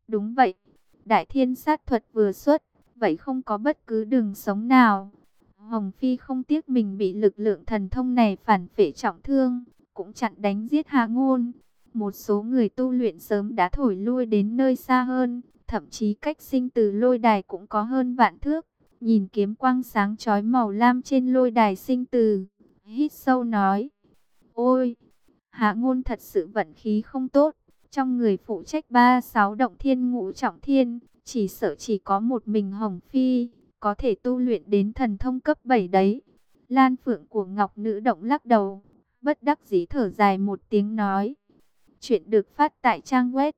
Đúng vậy, đại thiên sát thuật vừa xuất, vậy không có bất cứ đường sống nào. Hồng Phi không tiếc mình bị lực lượng thần thông này phản phệ trọng thương, cũng chặn đánh giết Hạ Ngôn. Một số người tu luyện sớm đã thổi lui đến nơi xa hơn, thậm chí cách sinh tử lôi đài cũng có hơn vạn thước. Nhìn kiếm quang sáng chói màu lam trên lôi đài sinh tử, hít sâu nói: ôi, Hạ Ngôn thật sự vận khí không tốt. Trong người phụ trách 36 động thiên ngũ trọng thiên, chỉ sợ chỉ có một mình Hồng Phi có thể tu luyện đến thần thông cấp 7 đấy. Lan Phượng của Ngọc Nữ Động lắc đầu, bất đắc dĩ thở dài một tiếng nói: chuyện được phát tại trang web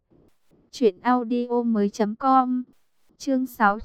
truyệnaudiomoi.com. Chương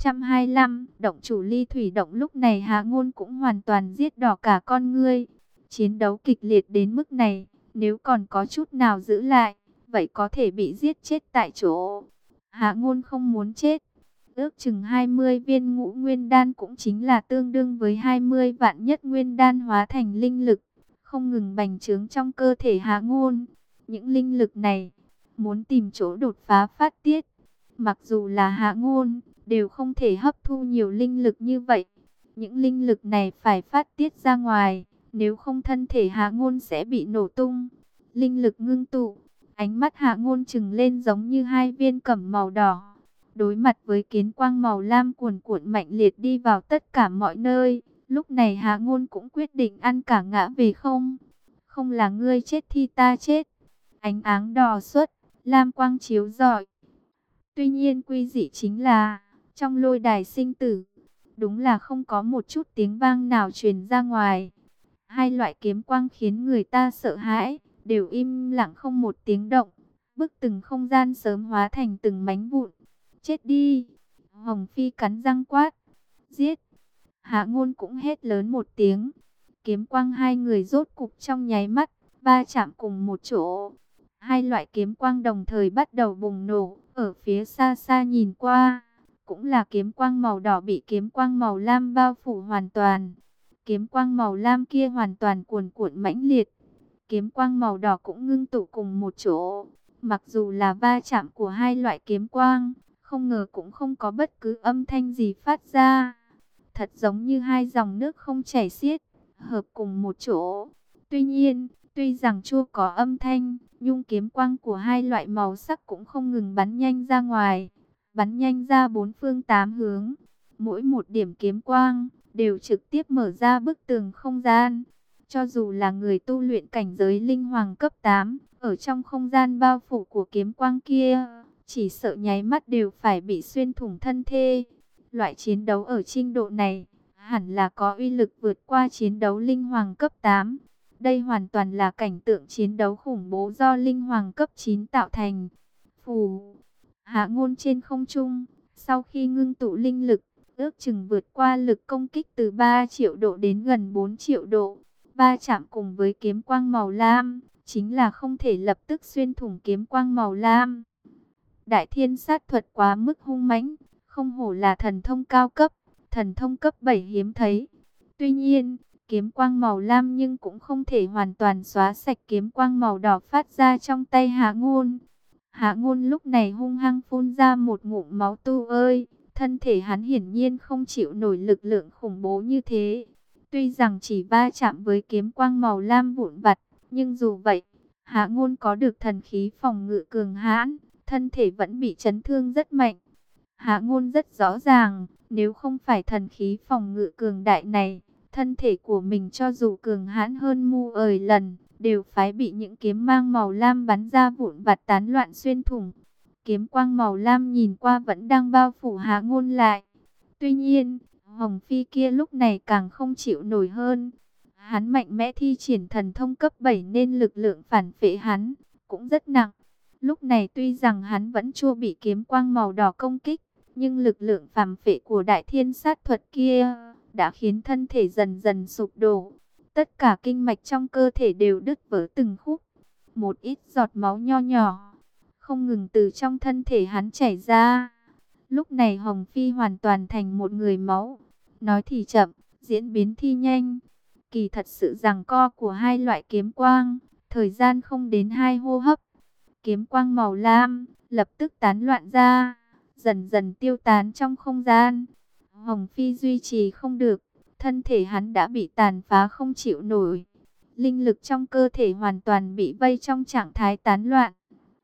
625, động chủ ly thủy động. Lúc này Hạ Ngôn cũng hoàn toàn giết đỏ cả con ngươi. Chiến đấu kịch liệt đến mức này, nếu còn có chút nào giữ lại, vậy có thể bị giết chết tại chỗ. Hạ Ngôn không muốn chết. Ước chừng 20 viên ngũ nguyên đan cũng chính là tương đương với 20 vạn nhất nguyên đan hóa thành linh lực, không ngừng bành trướng trong cơ thể Hạ Ngôn. Những linh lực này, muốn tìm chỗ đột phá phát tiết, mặc dù là Hạ Ngôn, đều không thể hấp thu nhiều linh lực như vậy. Những linh lực này phải phát tiết ra ngoài, nếu không thân thể Hạ Ngôn sẽ bị nổ tung. Linh lực ngưng tụ, ánh mắt Hạ Ngôn trừng lên giống như hai viên cẩm màu đỏ. Đối mặt với kiến quang màu lam cuồn cuộn mạnh liệt đi vào tất cả mọi nơi, lúc này Hạ Ngôn cũng quyết định ăn cả ngã về không. Không là ngươi chết thì ta chết. Ánh áng đỏ xuất, lam quang chiếu rọi. Tuy nhiên quy dị chính là, trong lôi đài sinh tử, đúng là không có một chút tiếng vang nào truyền ra ngoài. Hai loại kiếm quang khiến người ta sợ hãi, đều im lặng không một tiếng động. Bức từng không gian sớm hóa thành từng mảnh vụn. Chết đi! Hồng Phi cắn răng quát. Giết! Hạ Ngôn cũng hét lớn một tiếng. Kiếm quang hai người rốt cục trong nháy mắt, va chạm cùng một chỗ. Hai loại kiếm quang đồng thời bắt đầu bùng nổ. Ở phía xa xa nhìn qua, cũng là kiếm quang màu đỏ bị kiếm quang màu lam bao phủ hoàn toàn. Kiếm quang màu lam kia hoàn toàn cuồn cuộn mãnh liệt. Kiếm quang màu đỏ cũng ngưng tụ cùng một chỗ. Mặc dù là va chạm của hai loại kiếm quang, không ngờ cũng không có bất cứ âm thanh gì phát ra. Thật giống như hai dòng nước không chảy xiết, hợp cùng một chỗ. Tuy nhiên, tuy rằng chưa có âm thanh, nhưng kiếm quang của hai loại màu sắc cũng không ngừng bắn nhanh ra ngoài. Bắn nhanh ra bốn phương tám hướng. Mỗi một điểm kiếm quang đều trực tiếp mở ra bức tường không gian. Cho dù là người tu luyện cảnh giới linh hoàng cấp 8, ở trong không gian bao phủ của kiếm quang kia, chỉ sợ nháy mắt đều phải bị xuyên thủng thân thể. Loại chiến đấu ở trình độ này, hẳn là có uy lực vượt qua chiến đấu linh hoàng cấp 8. Đây hoàn toàn là cảnh tượng chiến đấu khủng bố do linh hoàng cấp 9 tạo thành. Phù, Hạ Ngôn trên không trung, sau khi ngưng tụ linh lực, ước chừng vượt qua lực công kích từ 3 triệu độ đến gần 4 triệu độ. Va chạm cùng với kiếm quang màu lam, chính là không thể lập tức xuyên thủng kiếm quang màu lam. Đại thiên sát thuật quá mức hung mãnh, không hổ là thần thông cao cấp, thần thông cấp 7 hiếm thấy. Tuy nhiên, kiếm quang màu lam nhưng cũng không thể hoàn toàn xóa sạch kiếm quang màu đỏ phát ra trong tay Hạ Ngôn. Hạ Ngôn lúc này hung hăng phun ra một ngụm máu tu ơi, thân thể hắn hiển nhiên không chịu nổi lực lượng khủng bố như thế. Tuy rằng chỉ va chạm với kiếm quang màu lam vụn vặt, nhưng dù vậy, Hạ Ngôn có được thần khí phòng ngự cường hãn, thân thể vẫn bị chấn thương rất mạnh. Hạ Ngôn rất rõ ràng, nếu không phải thần khí phòng ngự cường đại này, thân thể của mình cho dù cường hãn hơn mu ời lần, đều phải bị những kiếm mang màu lam bắn ra vụn vặt tán loạn xuyên thủng. Kiếm quang màu lam nhìn qua vẫn đang bao phủ Hạ Ngôn lại. Tuy nhiên, Hồng Phi kia lúc này càng không chịu nổi hơn. Hắn mạnh mẽ thi triển thần thông cấp 7 nên lực lượng phản phệ hắn cũng rất nặng. Lúc này tuy rằng hắn vẫn chưa bị kiếm quang màu đỏ công kích, nhưng lực lượng phản phệ của đại thiên sát thuật kia đã khiến thân thể dần dần sụp đổ. Tất cả kinh mạch trong cơ thể đều đứt vỡ từng khúc. Một ít giọt máu nho nhỏ không ngừng từ trong thân thể hắn chảy ra. Lúc này Hồng Phi hoàn toàn thành một người máu. Nói thì chậm, diễn biến thì nhanh. Kỳ thật sự giằng co của hai loại kiếm quang, thời gian không đến 2 hô hấp, Kiếm quang màu lam lập tức tán loạn ra, dần dần tiêu tán trong không gian. Hồng Phi duy trì không được, thân thể hắn đã bị tàn phá không chịu nổi. Linh lực trong cơ thể hoàn toàn bị vây trong trạng thái tán loạn.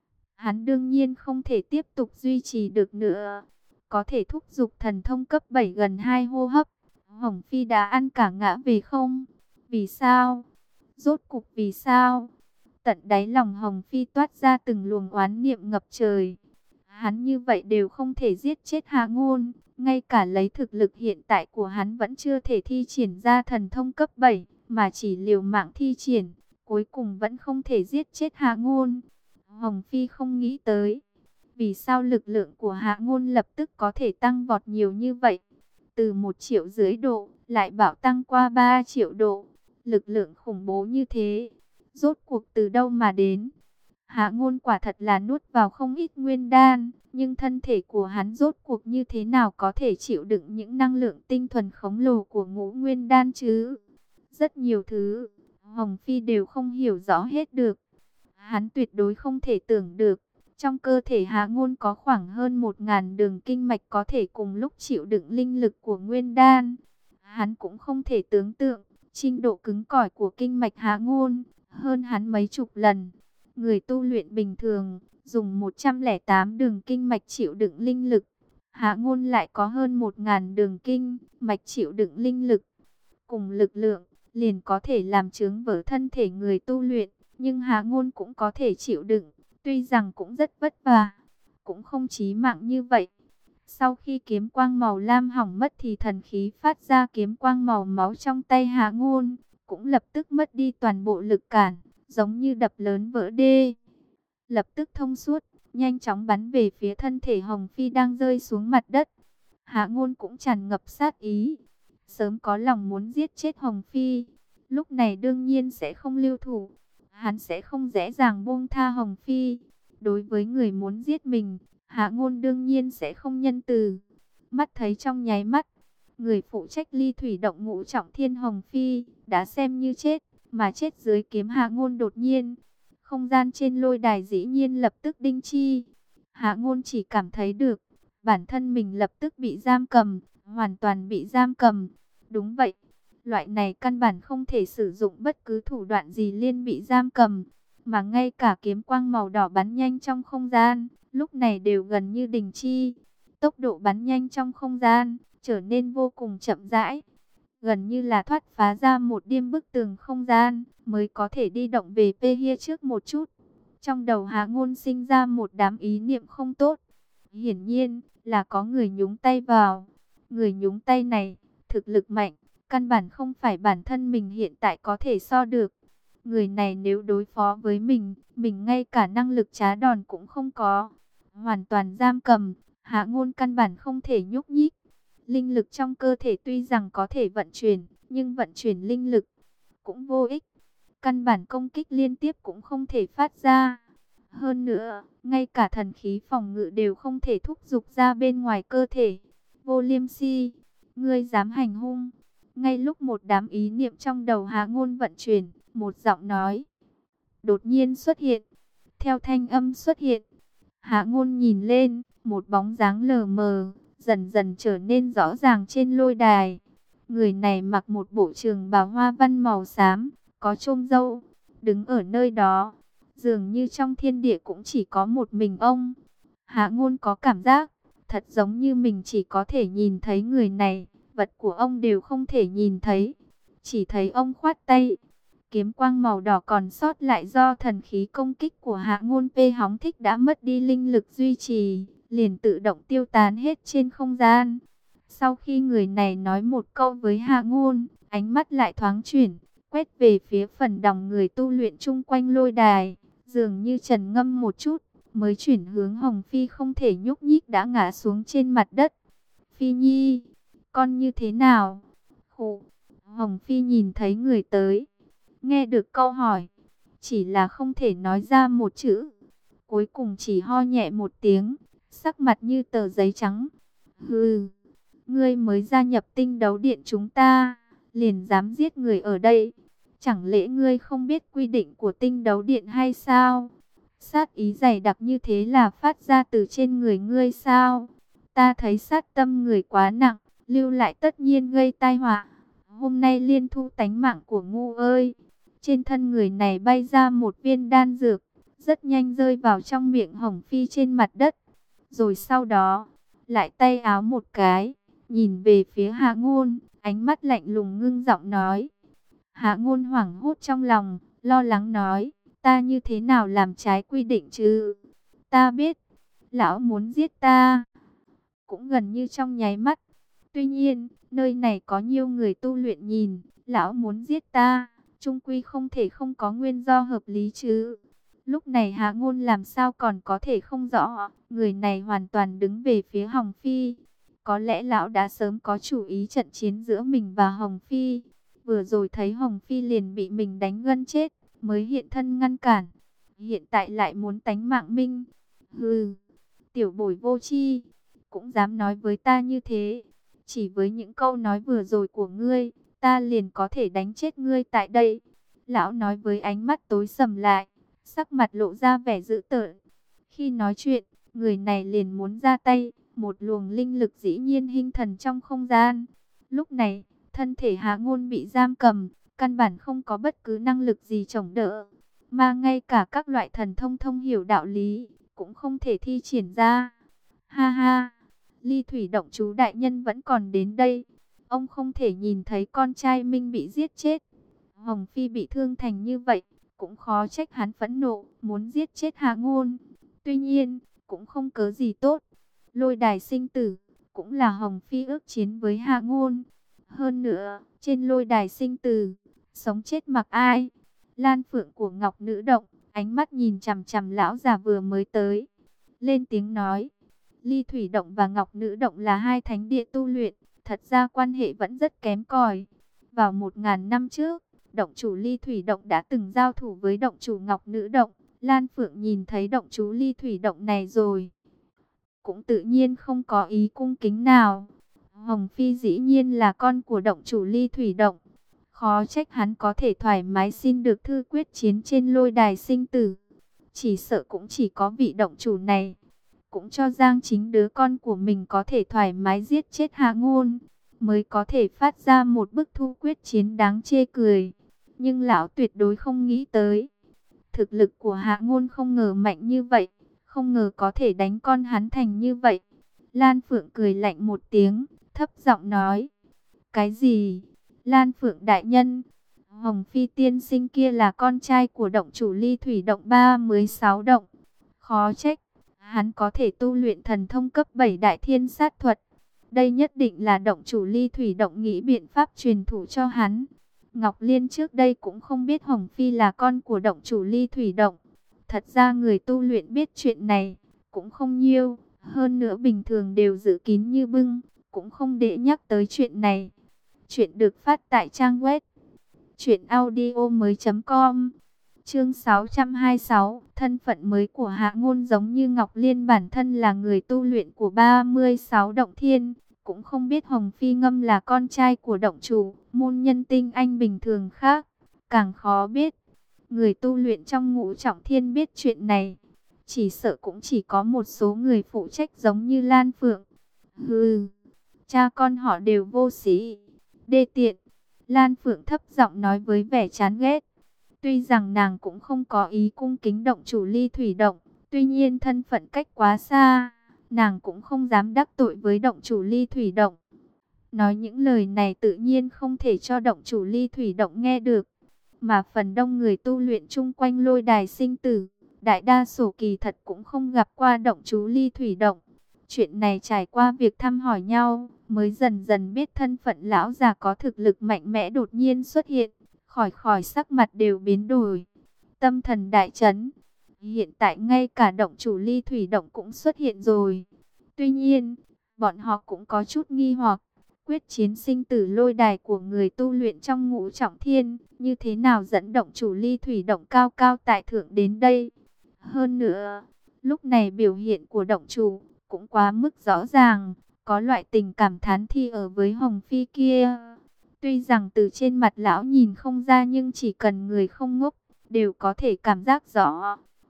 Hắn đương nhiên không thể tiếp tục duy trì được nữa. Có thể thúc giục thần thông cấp 7 gần 2 hô hấp. Hồng Phi đã ăn cả ngã về không? Vì sao? Rốt cục vì sao? Tận đáy lòng Hồng Phi toát ra từng luồng oán niệm ngập trời. Hắn như vậy đều không thể giết chết Hạ Ngôn. Ngay cả lấy thực lực hiện tại của hắn vẫn chưa thể thi triển ra thần thông cấp 7. Mà chỉ liều mạng thi triển. Cuối cùng vẫn không thể giết chết Hạ Ngôn. Hồng Phi không nghĩ tới. Vì sao lực lượng của Hạ Ngôn lập tức có thể tăng vọt nhiều như vậy? Từ 1,5 triệu độ lại bảo tăng qua 3 triệu độ. Lực lượng khủng bố như thế, rốt cuộc từ đâu mà đến? Hạ Ngôn quả thật là nuốt vào không ít nguyên đan, nhưng thân thể của hắn rốt cuộc như thế nào có thể chịu đựng những năng lượng tinh thuần khổng lồ của ngũ nguyên đan chứ? Rất nhiều thứ, Hồng Phi đều không hiểu rõ hết được. Hắn tuyệt đối không thể tưởng được, trong cơ thể Hạ Ngôn có khoảng hơn 1.000 đường kinh mạch có thể cùng lúc chịu đựng linh lực của nguyên đan. Hắn cũng không thể tưởng tượng, trình độ cứng cỏi của kinh mạch Hạ Ngôn hơn hắn mấy chục lần. Người tu luyện bình thường dùng 108 đường kinh mạch chịu đựng linh lực, Hạ Ngôn lại có hơn 1.000 đường kinh mạch chịu đựng linh lực. Cùng lực lượng liền có thể làm chướng vỡ thân thể người tu luyện, nhưng Hạ Ngôn cũng có thể chịu đựng, tuy rằng cũng rất vất vả, cũng không chí mạng như vậy. Sau khi kiếm quang màu lam hỏng mất thì thần khí phát ra kiếm quang màu máu trong tay Hạ Ngôn cũng lập tức mất đi toàn bộ lực cản, giống như đập lớn vỡ đê. Lập tức thông suốt, nhanh chóng bắn về phía thân thể Hồng Phi đang rơi xuống mặt đất. Hạ Ngôn cũng tràn ngập sát ý, sớm có lòng muốn giết chết Hồng Phi, lúc này đương nhiên sẽ không lưu thủ. Hắn sẽ không dễ dàng buông tha Hồng Phi. Đối với người muốn giết mình, Hạ Ngôn đương nhiên sẽ không nhân từ. Mắt thấy trong nháy mắt, người phụ trách Ly Thủy động ngũ trọng thiên Hồng Phi đã xem như chết, mà chết dưới kiếm Hạ Ngôn đột nhiên. Không gian trên lôi đài dĩ nhiên lập tức đinh chi. Hạ Ngôn chỉ cảm thấy được, bản thân mình lập tức bị giam cầm, hoàn toàn bị giam cầm. Đúng vậy, loại này căn bản không thể sử dụng bất cứ thủ đoạn gì liên bị giam cầm. Mà ngay cả kiếm quang màu đỏ bắn nhanh trong không gian, lúc này đều gần như đình chi. Tốc độ bắn nhanh trong không gian trở nên vô cùng chậm rãi, gần như là thoát phá ra một điêm bức tường không gian, mới có thể đi động về phía trước một chút. Trong đầu Hạ Ngôn sinh ra một đám ý niệm không tốt. Hiển nhiên là có người nhúng tay vào. Người nhúng tay này, thực lực mạnh, căn bản không phải bản thân mình hiện tại có thể so được. Người này nếu đối phó với mình ngay cả năng lực trá đòn cũng không có. Hoàn toàn giam cầm, Hạ Ngôn căn bản không thể nhúc nhích. Linh lực trong cơ thể tuy rằng có thể vận chuyển, nhưng vận chuyển linh lực cũng vô ích. Căn bản công kích liên tiếp cũng không thể phát ra. Hơn nữa, ngay cả thần khí phòng ngự đều không thể thúc giục ra bên ngoài cơ thể. Vô Liêm Si, ngươi dám hành hung? Ngay lúc một đám ý niệm trong đầu Hạ Ngôn vận chuyển, một giọng nói đột nhiên xuất hiện. Theo thanh âm xuất hiện, Hạ Ngôn nhìn lên, một bóng dáng lờ mờ dần dần trở nên rõ ràng trên lôi đài. Người này mặc một bộ trường bào hoa văn màu xám, có chôm râu, đứng ở nơi đó, dường như trong thiên địa cũng chỉ có một mình ông. Hạ Ngôn có cảm giác, thật giống như mình chỉ có thể nhìn thấy người này, vật của ông đều không thể nhìn thấy. Chỉ thấy ông khoát tay, kiếm quang màu đỏ còn sót lại do thần khí công kích của Hạ Ngôn hóng thích đã mất đi linh lực duy trì, liền tự động tiêu tán hết trên không gian. Sau khi người này nói một câu với Hạ Ngôn, ánh mắt lại thoáng chuyển, quét về phía phần đông người tu luyện chung quanh lôi đài, dường như trầm ngâm một chút, mới chuyển hướng Hồng Phi không thể nhúc nhích đã ngã xuống trên mặt đất. Phi Nhi, con như thế nào? Khụ. Hồng Phi nhìn thấy người tới, nghe được câu hỏi, chỉ là không thể nói ra một chữ, cuối cùng chỉ ho nhẹ một tiếng, sắc mặt như tờ giấy trắng. Hừ, ngươi mới gia nhập Tinh Đấu Điện chúng ta, liền dám giết người ở đây. Chẳng lẽ ngươi không biết quy định của Tinh Đấu Điện hay sao? Sát ý dày đặc như thế là phát ra từ trên người ngươi sao? Ta thấy sát tâm người quá nặng, lưu lại tất nhiên gây tai họa. Hôm nay liên thu tánh mạng của ngu ơi. Trên thân người này bay ra một viên đan dược, rất nhanh rơi vào trong miệng Hồng Phi trên mặt đất. Rồi sau đó, lại tay áo một cái, nhìn về phía Hạ Ngôn, ánh mắt lạnh lùng ngưng giọng nói. Hạ Ngôn hoảng hốt trong lòng, lo lắng nói, ta như thế nào làm trái quy định chứ? Ta biết, lão muốn giết ta, cũng gần như trong nháy mắt. Tuy nhiên, nơi này có nhiều người tu luyện nhìn, lão muốn giết ta, chung quy không thể không có nguyên do hợp lý chứ. Lúc này Hạ Ngôn làm sao còn có thể không rõ, người này hoàn toàn đứng về phía Hồng Phi. Có lẽ lão đã sớm có chủ ý trận chiến giữa mình và Hồng Phi. Vừa rồi thấy Hồng Phi liền bị mình đánh gân chết, mới hiện thân ngăn cản. Hiện tại lại muốn tánh mạng Minh. Hừ, tiểu bối vô tri, cũng dám nói với ta như thế. Chỉ với những câu nói vừa rồi của ngươi, ta liền có thể đánh chết ngươi tại đây. Lão nói với ánh mắt tối sầm lại, sắc mặt lộ ra vẻ dữ tợn. Khi nói chuyện, người này liền muốn ra tay, một luồng linh lực dĩ nhiên hình thành trong không gian. Lúc này, thân thể Hạ Ngôn bị giam cầm, căn bản không có bất cứ năng lực gì chống đỡ, mà ngay cả các loại thần thông thông hiểu đạo lý cũng không thể thi triển ra. Ha ha, Ly Thủy Động chú đại nhân vẫn còn đến đây. Ông không thể nhìn thấy con trai Minh bị giết chết, Hồng Phi bị thương thành như vậy, cũng khó trách hắn phẫn nộ, muốn giết chết Hạ Ngôn. Tuy nhiên, cũng không cớ gì tốt. Lôi đài sinh tử, cũng là Hồng Phi ước chiến với Hạ Ngôn. Hơn nữa, trên lôi đài sinh tử, sống chết mặc ai. Lan Phượng của Ngọc Nữ Động, ánh mắt nhìn chằm chằm lão già vừa mới tới. Lên tiếng nói, Ly Thủy Động và Ngọc Nữ Động là hai thánh địa tu luyện, thật ra quan hệ vẫn rất kém cỏi. Vào 1000 năm trước, động chủ Ly Thủy Động đã từng giao thủ với động chủ Ngọc Nữ Động. Lan Phượng nhìn thấy động chủ Ly Thủy Động này rồi, cũng tự nhiên không có ý cung kính nào. Hồng Phi dĩ nhiên là con của động chủ Ly Thủy Động. Khó trách hắn có thể thoải mái xin được thư quyết chiến trên lôi đài sinh tử. Chỉ sợ cũng chỉ có vị động chủ này, cũng cho Giang Chính đứa con của mình có thể thoải mái giết chết Hạ Ngôn, mới có thể phát ra một bức thu quyết chiến đáng chê cười. Nhưng lão tuyệt đối không nghĩ tới, thực lực của Hạ Ngôn không ngờ mạnh như vậy, không ngờ có thể đánh con hắn thành như vậy. Lan Phượng cười lạnh một tiếng, thấp giọng nói, cái gì? Lan Phượng đại nhân, Hồng Phi tiên sinh kia là con trai của động chủ Ly Thủy Động 36 động. Khó trách, hắn có thể tu luyện thần thông cấp 7 đại thiên sát thuật. Đây nhất định là động chủ Ly Thủy Động nghĩ biện pháp truyền thụ cho hắn. Ngọc Liên trước đây cũng không biết Hồng Phi là con của động chủ Ly Thủy Động. Thật ra người tu luyện biết chuyện này cũng không nhiều, hơn nữa bình thường đều giữ kín như bưng, cũng không để nhắc tới chuyện này. Chuyện được phát tại trang web truyệnaudiomoi.com. Chương 626, thân phận mới của Hạ Ngôn giống như Ngọc Liên bản thân là người tu luyện của 36 động thiên, cũng không biết Hồng Phi Ngâm là con trai của động chủ, môn nhân tinh anh bình thường khác, càng khó biết. Người tu luyện trong Ngũ Trọng Thiên biết chuyện này, chỉ sợ cũng chỉ có một số người phụ trách giống như Lan Phượng. Hừ, cha con họ đều vô sĩ, đê tiện. Lan Phượng thấp giọng nói với vẻ chán ghét. Tuy rằng nàng cũng không có ý cung kính động chủ Ly Thủy Động, tuy nhiên thân phận cách quá xa, nàng cũng không dám đắc tội với động chủ Ly Thủy Động. Nói những lời này tự nhiên không thể cho động chủ Ly Thủy Động nghe được, mà phần đông người tu luyện chung quanh lôi đài sinh tử, đại đa số kỳ thật cũng không gặp qua động chủ Ly Thủy Động. Chuyện này trải qua việc thăm hỏi nhau, mới dần dần biết thân phận lão già có thực lực mạnh mẽ đột nhiên xuất hiện, khỏi sắc mặt đều biến đổi, tâm thần đại chấn. Hiện tại ngay cả động chủ Ly Thủy Động cũng xuất hiện rồi. Tuy nhiên, bọn họ cũng có chút nghi hoặc, quyết chiến sinh tử lôi đài của người tu luyện trong Ngũ Trọng Thiên, như thế nào dẫn động chủ Ly Thủy Động cao cao tại thượng đến đây. Hơn nữa, lúc này biểu hiện của động chủ cũng quá mức rõ ràng, có loại tình cảm thán thi ở với Hồng Phi kia. Tuy rằng từ trên mặt lão nhìn không ra, nhưng chỉ cần người không ngốc đều có thể cảm giác rõ.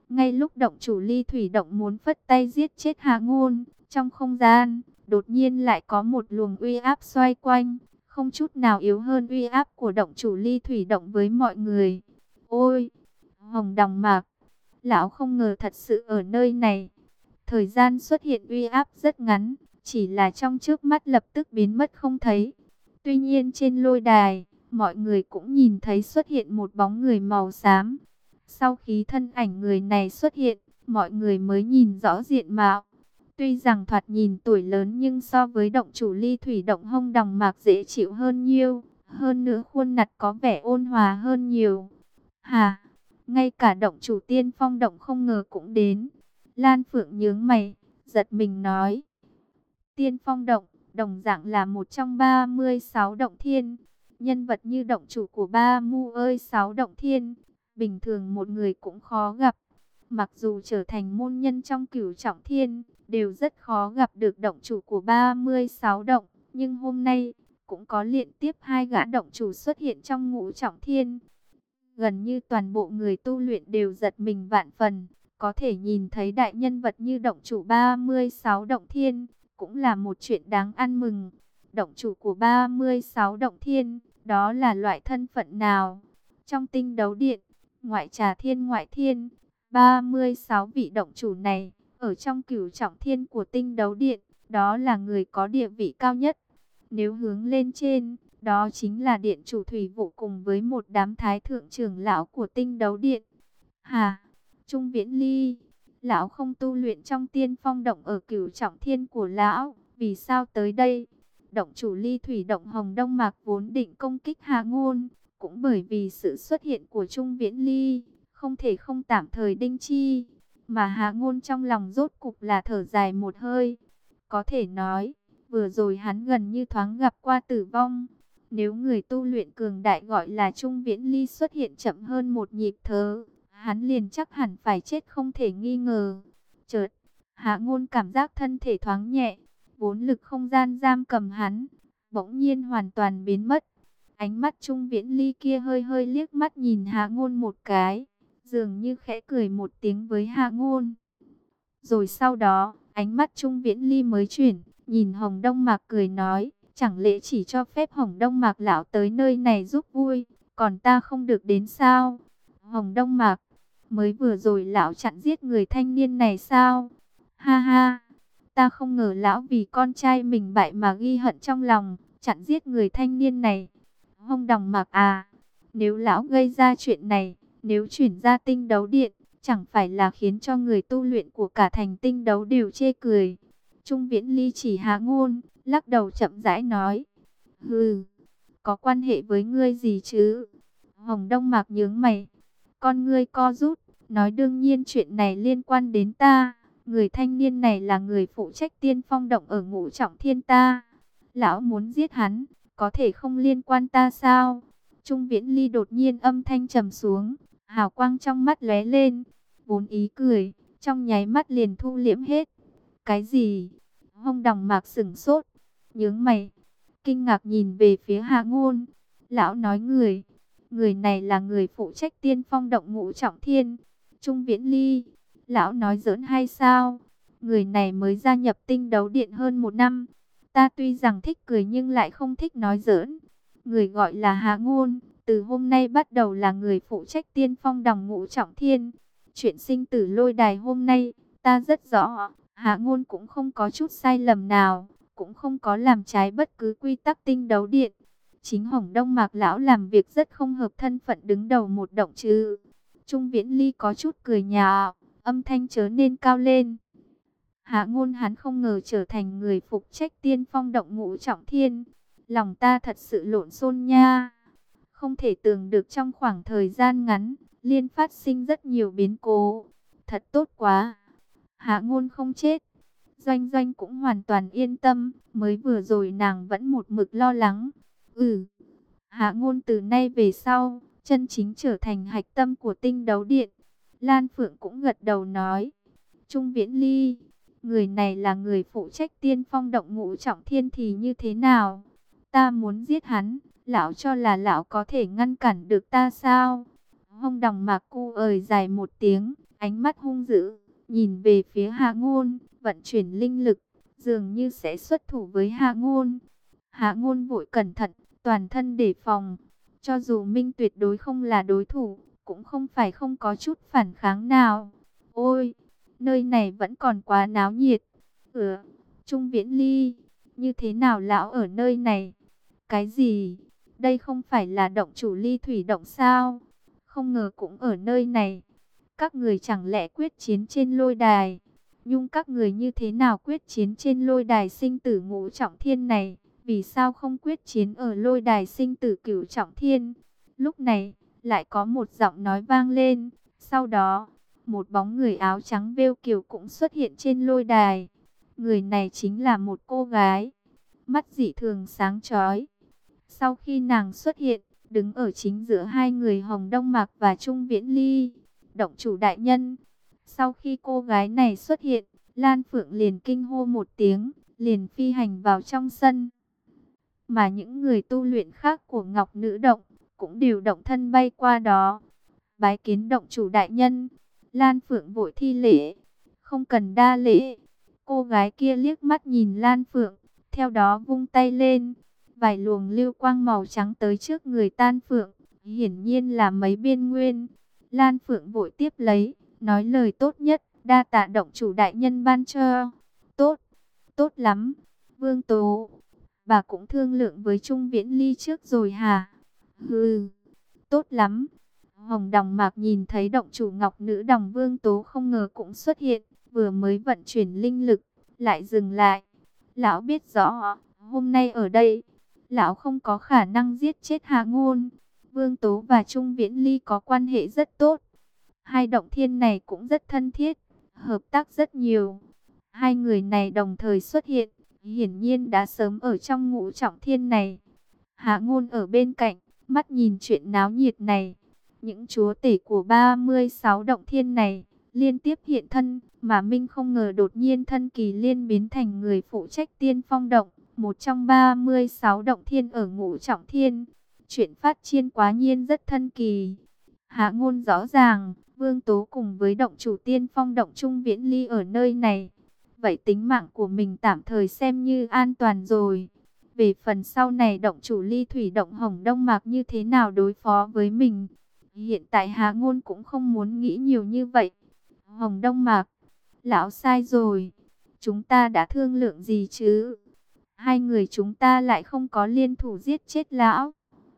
Ngay lúc động chủ Ly Thủy Động muốn phất tay giết chết Hà Ngôn, trong không gian, đột nhiên lại có một luồng uy áp xoay quanh, không chút nào yếu hơn uy áp của động chủ Ly Thủy Động với mọi người. Ôi, Hồng Đằng Mạc, lão không ngờ thật sự ở nơi này. Thời gian xuất hiện uy áp rất ngắn, chỉ là trong chớp mắt lập tức biến mất không thấy. Tuy nhiên trên lôi đài, mọi người cũng nhìn thấy xuất hiện một bóng người màu xám. Sau khi thân ảnh người này xuất hiện, mọi người mới nhìn rõ diện mạo. Tuy rằng thoạt nhìn tuổi lớn nhưng so với động chủ Ly Thủy Động Hồng Đằng Mạc dễ chịu hơn nhiều. Hơn nữa khuôn mặt có vẻ ôn hòa hơn nhiều. Hà, ngay cả động chủ Tiên Phong Động không ngờ cũng đến. Lan Phượng nhướng mày, giật mình nói. Tiên Phong Động, đồng dạng là một trong 36 động thiên. Nhân vật như động chủ của Ba Mu ơi 6 động thiên, bình thường một người cũng khó gặp. Mặc dù trở thành môn nhân trong Cửu Trọng Thiên, đều rất khó gặp được động chủ của 36 động. Nhưng hôm nay, cũng có liên tiếp 2 gã động chủ xuất hiện trong Ngũ Trọng Thiên. Gần như toàn bộ người tu luyện đều giật mình vạn phần. Có thể nhìn thấy đại nhân vật như động chủ 36 động thiên, cũng là một chuyện đáng ăn mừng. Động chủ của 36 động thiên, đó là loại thân phận nào? Trong tinh đấu điện, ngoại trà thiên ngoại thiên, 36 vị động chủ này, ở trong Cửu Trọng Thiên của tinh đấu điện, đó là người có địa vị cao nhất. Nếu hướng lên trên, đó chính là điện chủ Thủy Vụ cùng với một đám thái thượng trưởng lão của tinh đấu điện. Hà, Trung Viễn Ly, lão không tu luyện trong Tiên Phong Động ở Cửu Trọng Thiên của lão, vì sao tới đây? Động chủ Ly Thủy Động Hồng Đông Mạc vốn định công kích Hà Ngôn, cũng bởi vì sự xuất hiện của Trung Viễn Ly, không thể không tạm thời đinh chi, mà Hà Ngôn trong lòng rốt cục là thở dài một hơi. Có thể nói, vừa rồi hắn gần như thoáng gặp qua tử vong. Nếu người tu luyện cường đại gọi là Trung Viễn Ly xuất hiện chậm hơn một nhịp thở, hắn liền chắc hẳn phải chết không thể nghi ngờ. Chợt, Hạ Ngôn cảm giác thân thể thoáng nhẹ, vốn lực không gian giam cầm hắn, bỗng nhiên hoàn toàn biến mất. Ánh mắt Trung Viễn Ly kia hơi hơi liếc mắt nhìn Hạ Ngôn một cái, dường như khẽ cười một tiếng với Hạ Ngôn. Rồi sau đó, ánh mắt Trung Viễn Ly mới chuyển, nhìn Hồng Đông Mạc cười nói, chẳng lẽ chỉ cho phép Hồng Đông Mạc lão tới nơi này giúp vui, còn ta không được đến sao? Hồng Đông Mạc, mới vừa rồi lão chặn giết người thanh niên này sao? Ha ha, ta không ngờ lão vì con trai mình bại mà ghi hận trong lòng, chặn giết người thanh niên này. Hồng Đông Mạc à, nếu lão gây ra chuyện này, nếu chuyển ra tinh đấu điện, chẳng phải là khiến cho người tu luyện của cả thành tinh đấu đều chê cười. Trung Viễn Ly chỉ Hạ Ngôn, lắc đầu chậm rãi nói. Hừ, có quan hệ với ngươi gì chứ? Hồng Đông Mạc nhướng mày, con ngươi co rút, nói đương nhiên chuyện này liên quan đến ta. Người thanh niên này là người phụ trách Tiên Phong Động ở Ngũ Trọng Thiên ta. Lão muốn giết hắn, có thể không liên quan ta sao? Trung Viễn Ly đột nhiên âm thanh trầm xuống, hào quang trong mắt lóe lên, vốn ý cười, trong nháy mắt liền thu liễm hết. Cái gì? Hồng Đằng Mạc sửng sốt, nhướng mày, kinh ngạc nhìn về phía Hạ Ngôn. Lão nói người này là người phụ trách Tiên Phong Động Ngũ Trọng Thiên. Trung Viễn Ly, lão nói giỡn hay sao? Người này mới gia nhập tinh đấu điện hơn 1 năm. Ta tuy rằng thích cười nhưng lại không thích nói giỡn. Người gọi là Hạ Ngôn, từ hôm nay bắt đầu là người phụ trách Tiên Phong Động Ngũ Trọng Thiên. Chuyện sinh tử lôi đài hôm nay, ta rất rõ. Hạ Ngôn cũng không có chút sai lầm nào, cũng không có làm trái bất cứ quy tắc tinh đấu điện. Chính Hồng Đông Mạc lão làm việc rất không hợp thân phận đứng đầu một động chứ. Trung Viễn Ly có chút cười nhạo, âm thanh trở nên cao lên. Hạ Ngôn hắn không ngờ trở thành người phụ trách Tiên Phong Động Ngũ Trọng Thiên. Lòng ta thật sự lộn xộn nha. Không thể tưởng được trong khoảng thời gian ngắn, liên phát sinh rất nhiều biến cố. Thật tốt quá. Hạ Ngôn không chết. Doanh Doanh cũng hoàn toàn yên tâm, mới vừa rồi nàng vẫn một mực lo lắng. Hạ Ngôn từ nay về sau, chân chính trở thành hạch tâm của tinh đấu điện. Lan Phượng cũng gật đầu nói. Trung Viễn Ly, người này là người phụ trách Tiên Phong Động Ngũ Trọng Thiên thì như thế nào? Ta muốn giết hắn, lão cho là lão có thể ngăn cản được ta sao? Hồng Đằng Mạc cu ời dài một tiếng, ánh mắt hung dữ, nhìn về phía Hạ Ngôn, vận chuyển linh lực, dường như sẽ xuất thủ với Hạ Ngôn. Hạ Ngôn vội cẩn thận, toàn thân đề phòng. Cho dù Minh tuyệt đối không là đối thủ, cũng không phải không có chút phản kháng nào. Ôi, nơi này vẫn còn quá náo nhiệt. Trung Viễn Ly, như thế nào lão ở nơi này? Cái gì? Đây không phải là động chủ Ly Thủy động sao? Không ngờ cũng ở nơi này. Các người chẳng lẽ quyết chiến trên lôi đài? Nhưng các người như thế nào quyết chiến trên lôi đài sinh tử ngũ trọng thiên này? Vì sao không quyết chiến ở lôi đài sinh tử cửu trọng thiên? Lúc này, lại có một giọng nói vang lên. Sau đó, một bóng người áo trắng vêu kiều cũng xuất hiện trên lôi đài. Người này chính là một cô gái, mắt dị thường sáng chói. Sau khi nàng xuất hiện, đứng ở chính giữa hai người Hồng Đông Mạc và Trung Viễn Ly, động chủ đại nhân. Sau khi cô gái này xuất hiện, Lan Phượng liền kinh hô một tiếng, liền phi hành vào trong sân. Mà những người tu luyện khác của Ngọc Nữ Động cũng đều động thân bay qua đó. Bái kiến động chủ đại nhân. Lan Phượng vội thi lễ. Không cần đa lễ. Cô gái kia liếc mắt nhìn Lan Phượng, theo đó vung tay lên. Vài luồng lưu quang màu trắng tới trước người Tan Phượng, hiển nhiên là mấy biên nguyên. Lan Phượng vội tiếp lấy, nói lời tốt nhất, đa tạ động chủ đại nhân ban cho. Tốt, tốt lắm. Vương Tố, bà cũng thương lượng với Trung Viễn Ly trước rồi hả? Hừ, tốt lắm. Hồng Đằng Mạc nhìn thấy động chủ Ngọc Nữ Đồng Vương Tố không ngờ cũng xuất hiện, vừa mới vận chuyển linh lực, lại dừng lại. Lão biết rõ, hôm nay ở đây, lão không có khả năng giết chết Hạ Ngôn. Vương Tố và Trung Viễn Ly có quan hệ rất tốt. Hai động thiên này cũng rất thân thiết, hợp tác rất nhiều. Hai người này đồng thời xuất hiện, hiển nhiên đã sớm ở trong ngũ trọng thiên này. Hạ Ngôn ở bên cạnh, mắt nhìn chuyện náo nhiệt này. Những chúa tể của 36 động thiên này liên tiếp hiện thân, mà Minh không ngờ đột nhiên thân Kỳ Liên biến thành người phụ trách Tiên Phong động, một trong 36 động thiên ở ngũ trọng thiên. Chuyện phát triển quá nhiên rất thân kỳ. Hạ Ngôn rõ ràng, Vương Tố cùng với động chủ Tiên Phong động Trung Viễn Ly ở nơi này. Vậy tính mạng của mình tạm thời xem như an toàn rồi. Về phần sau này động chủ Ly Thủy động Hồng Đông Mạc như thế nào đối phó với mình, hiện tại Hạ Ngôn cũng không muốn nghĩ nhiều như vậy. Hồng Đông Mạc, lão sai rồi. Chúng ta đã thương lượng gì chứ? Hai người chúng ta lại không có liên thủ giết chết lão.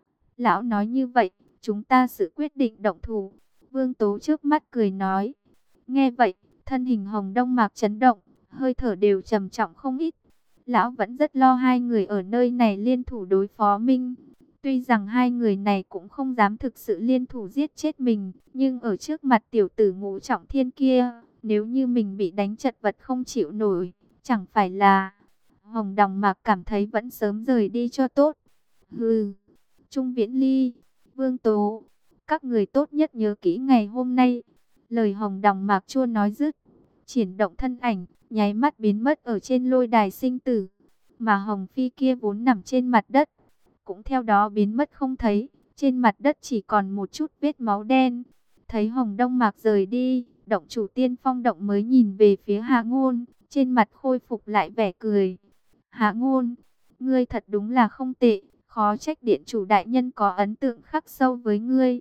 Lão nói như vậy, chúng ta sự quyết định động thủ. Vương Tố trước mắt cười nói. Nghe vậy, thân hình Hồng Đông Mạc chấn động, hơi thở đều trầm trọng không ít. Lão vẫn rất lo hai người ở nơi này liên thủ đối phó Minh. Tuy rằng hai người này cũng không dám thực sự liên thủ giết chết mình, nhưng ở trước mặt tiểu tử ngũ trọng thiên kia, nếu như mình bị đánh chật vật không chịu nổi, chẳng phải là... Hồng Đằng Mạc cảm thấy vẫn sớm rời đi cho tốt. Hừ, Trung Viễn Ly, Vương Tố, các người tốt nhất nhớ kỹ ngày hôm nay. Lời Hồng Đằng Mạc chưa nói dứt, triển động thân ảnh, nháy mắt biến mất ở trên lôi đài sinh tử. Mà Hồng Phi kia vốn nằm trên mặt đất, cũng theo đó biến mất không thấy. Trên mặt đất chỉ còn một chút vết máu đen. Thấy Hồng Đông Mạc rời đi, động chủ Tiên Phong động mới nhìn về phía Hạ Ngôn, trên mặt khôi phục lại vẻ cười. Hạ Ngôn, ngươi thật đúng là không tệ, khó trách điện chủ đại nhân có ấn tượng khắc sâu với ngươi.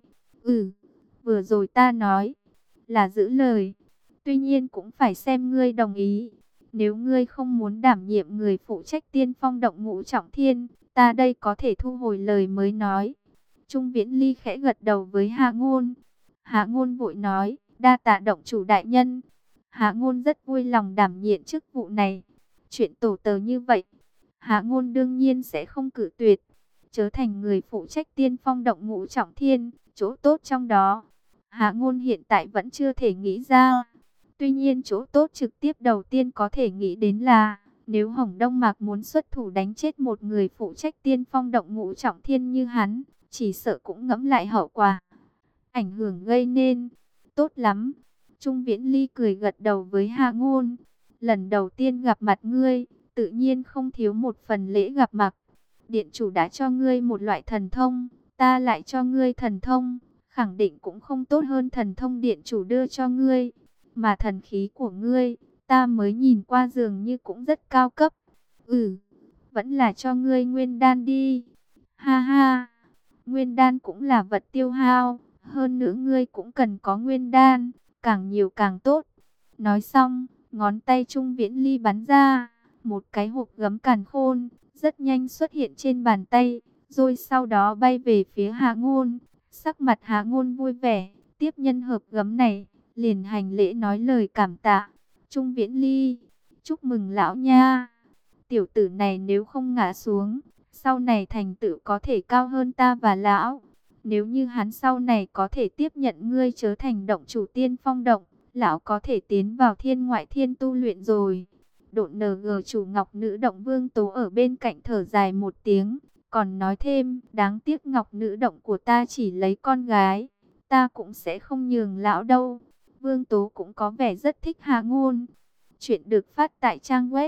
Vừa rồi ta nói là giữ lời, tuy nhiên cũng phải xem ngươi đồng ý. Nếu ngươi không muốn đảm nhiệm người phụ trách Tiên Phong động ngũ trọng thiên, ta đây có thể thu hồi lời mới nói. Trung Viễn Ly khẽ gật đầu với Hạ Ngôn. Hạ Ngôn vội nói, đa tạ động chủ đại nhân. Hạ Ngôn rất vui lòng đảm nhiệm chức vụ này. Chuyện tổ tớ như vậy, Hạ Ngôn đương nhiên sẽ không cự tuyệt. Trở thành người phụ trách Tiên Phong động ngũ trọng thiên, chỗ tốt trong đó, Hạ Ngôn hiện tại vẫn chưa thể nghĩ ra. Tuy nhiên chỗ tốt trực tiếp đầu tiên có thể nghĩ đến là, nếu Hồng Đông Mạc muốn xuất thủ đánh chết một người phụ trách Tiên Phong động ngũ trọng thiên như hắn, chỉ sợ cũng ngẫm lại hậu quả, ảnh hưởng gây nên. Tốt lắm. Trung Viễn Ly cười gật đầu với Hạ Ngôn. Lần đầu tiên gặp mặt ngươi, tự nhiên không thiếu một phần lễ gặp mặt. Điện chủ đã cho ngươi một loại thần thông, ta lại cho ngươi thần thông, khẳng định cũng không tốt hơn thần thông điện chủ đưa cho ngươi. Mà thần khí của ngươi, ta mới nhìn qua dường như cũng rất cao cấp. Vẫn là cho ngươi nguyên đan đi. Ha ha, nguyên đan cũng là vật tiêu hao, hơn nữa ngươi cũng cần có nguyên đan, càng nhiều càng tốt. Nói xong, ngón tay Trung Viễn Ly bắn ra, một cái hộp gấm càn khôn, rất nhanh xuất hiện trên bàn tay, rồi sau đó bay về phía Hạ Ngôn. Sắc mặt Hạ Ngôn vui vẻ, tiếp nhân hộp gấm này, liền hành lễ nói lời cảm tạ. Trung Viễn Ly, chúc mừng lão nha. Tiểu tử này nếu không ngã xuống, sau này thành tựu có thể cao hơn ta và lão. Nếu như hắn sau này có thể tiếp nhận ngươi trở thành động chủ Tiên Phong động, lão có thể tiến vào thiên ngoại thiên tu luyện rồi. Độ NG chủ Ngọc Nữ Động Vương Tố ở bên cạnh thở dài một tiếng, còn nói thêm, đáng tiếc Ngọc Nữ Động của ta chỉ lấy con gái, ta cũng sẽ không nhường lão đâu. Vương Tố cũng có vẻ rất thích Hạ Ngôn. Chuyện được phát tại trang web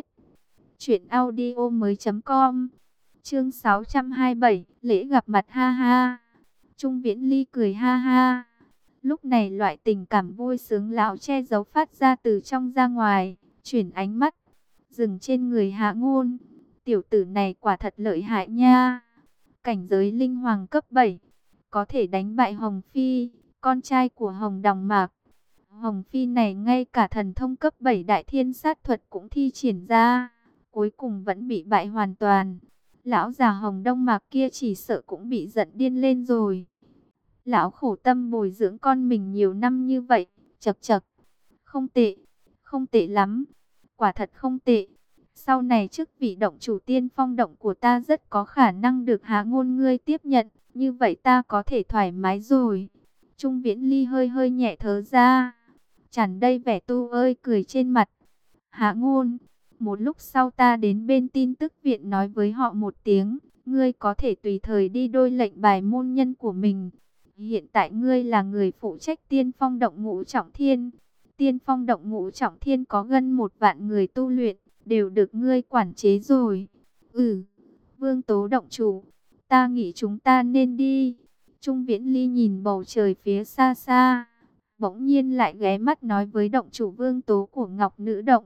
truyệnaudiomoi.com. Chương 627, lễ gặp mặt ha ha. Trung Viễn Ly cười ha ha. Lúc này loại tình cảm vui sướng lão che giấu phát ra từ trong ra ngoài, chuyển ánh mắt dừng trên người Hạ Ngôn. Tiểu tử này quả thật lợi hại nha. Cảnh giới linh hoàng cấp 7, có thể đánh bại Hồng Phi, con trai của Hồng Đằng Mạc. Hồng Phi này ngay cả thần thông cấp 7 đại thiên sát thuật cũng thi triển ra, cuối cùng vẫn bị bại hoàn toàn. Lão già Hồng Đông Mạc kia chỉ sợ cũng bị giận điên lên rồi. Lão khổ tâm bồi dưỡng con mình nhiều năm như vậy, chậc chậc. Không tệ, không tệ lắm, quả thật không tệ. Sau này chức vị động chủ Tiên Phong động của ta rất có khả năng được Hạ Ngôn ngươi tiếp nhận, như vậy ta có thể thoải mái rồi. Trung Viễn Ly hơi hơi nhẹ thở ra, tràn đầy vẻ tu ơi cười trên mặt. Hạ Ngôn, một lúc sau ta đến bên tin tức viện nói với họ một tiếng, ngươi có thể tùy thời đi đôi lệnh bài môn nhân của mình. Hiện tại ngươi là người phụ trách Tiên Phong động Ngũ Trọng Thiên. Tiên Phong động Ngũ Trọng Thiên có gần 1 vạn người tu luyện, đều được ngươi quản chế rồi. Vương Tố động chủ, ta nghĩ chúng ta nên đi. Trung Viễn Ly nhìn bầu trời phía xa xa, bỗng nhiên lại ghé mắt nói với động chủ Vương Tố của Ngọc Nữ Động.